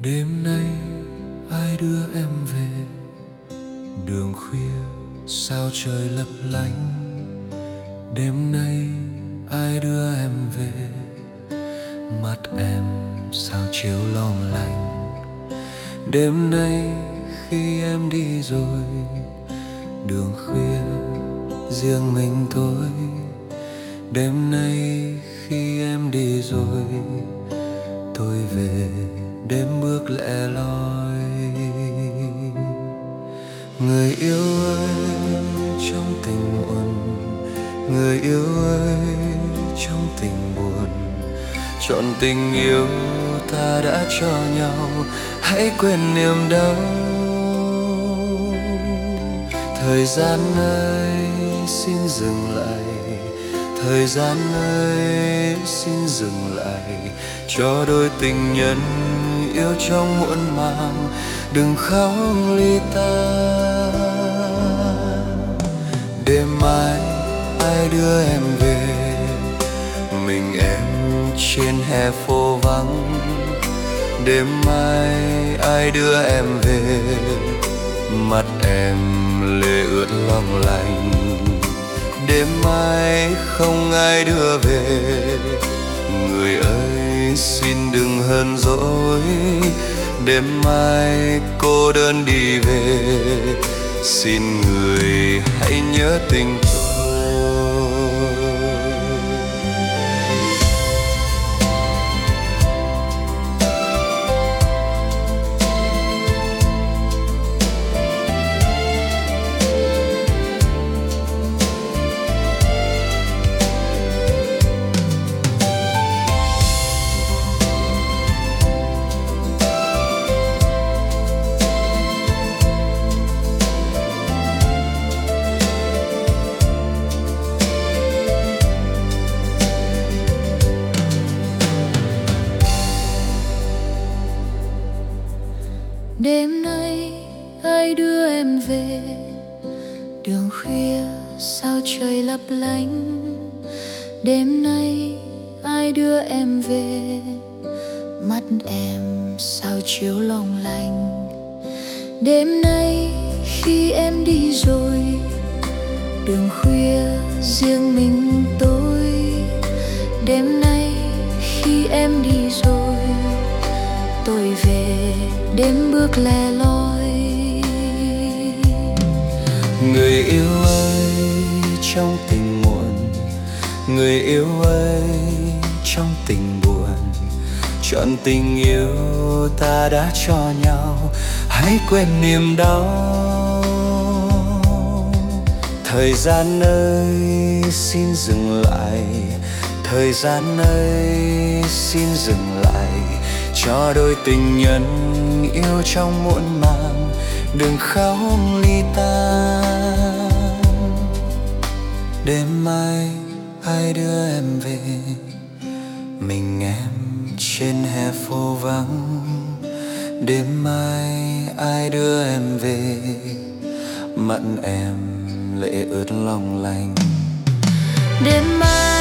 Đêm nay ai đưa em về? Đường khuya sao trời lấp lánh. Đêm nay ai đưa em về? Mắt em sao chiếu long lanh. Đêm nay khi em đi rồi, đường khuya riêng mình tôi. Đêm nay khi em đi rồi, tôi về đêm bước lẻ loi. Người yêu ơi trong tình muộn, người yêu ơi trong tình buồn, trọn tình yêu ta đã cho nhau, hãy quên niềm đau. Thời gian ơi xin dừng lại, thời gian ơi xin dừng lại, cho đôi tình nhân yêu trong muộn màng đừng khóc ly tan. Đêm mai ai đưa em về? Mình em trên hè phố vắng. Đêm mai ai đưa em về? Mắt em lệ ướt long lanh. Đêm mai không ai đưa về, người ơi xin đừng hờn dỗi. Đêm mai cô đơn đi về, xin người hãy nhớ tình tôi. Đêm nay ai đưa em về? Đường khuya sao trời lấp lánh. Đêm nay ai đưa em về? Mắt em sao chiếu long lanh. Đêm nay khi em đi rồi, đường khuya riêng mình tôi. Đêm nay khi em đi rồi, tôi về đêm bước lẻ loi. Người yêu ơi trong tình muộn, người yêu ơi trong tình buồn, trọn tình yêu ta đã cho nhau, hãy quên niềm đau. Thời gian ơi xin dừng lại, thời gian ơi xin dừng lại, cho đôi tình nhân yêu trong muộn màng đừng khóc ly tan. Đêm mai ai đưa em về? Mình em trên hè phố vắng. Đêm mai ai đưa em về? Mắt em lệ ướt long lanh. Đêm mai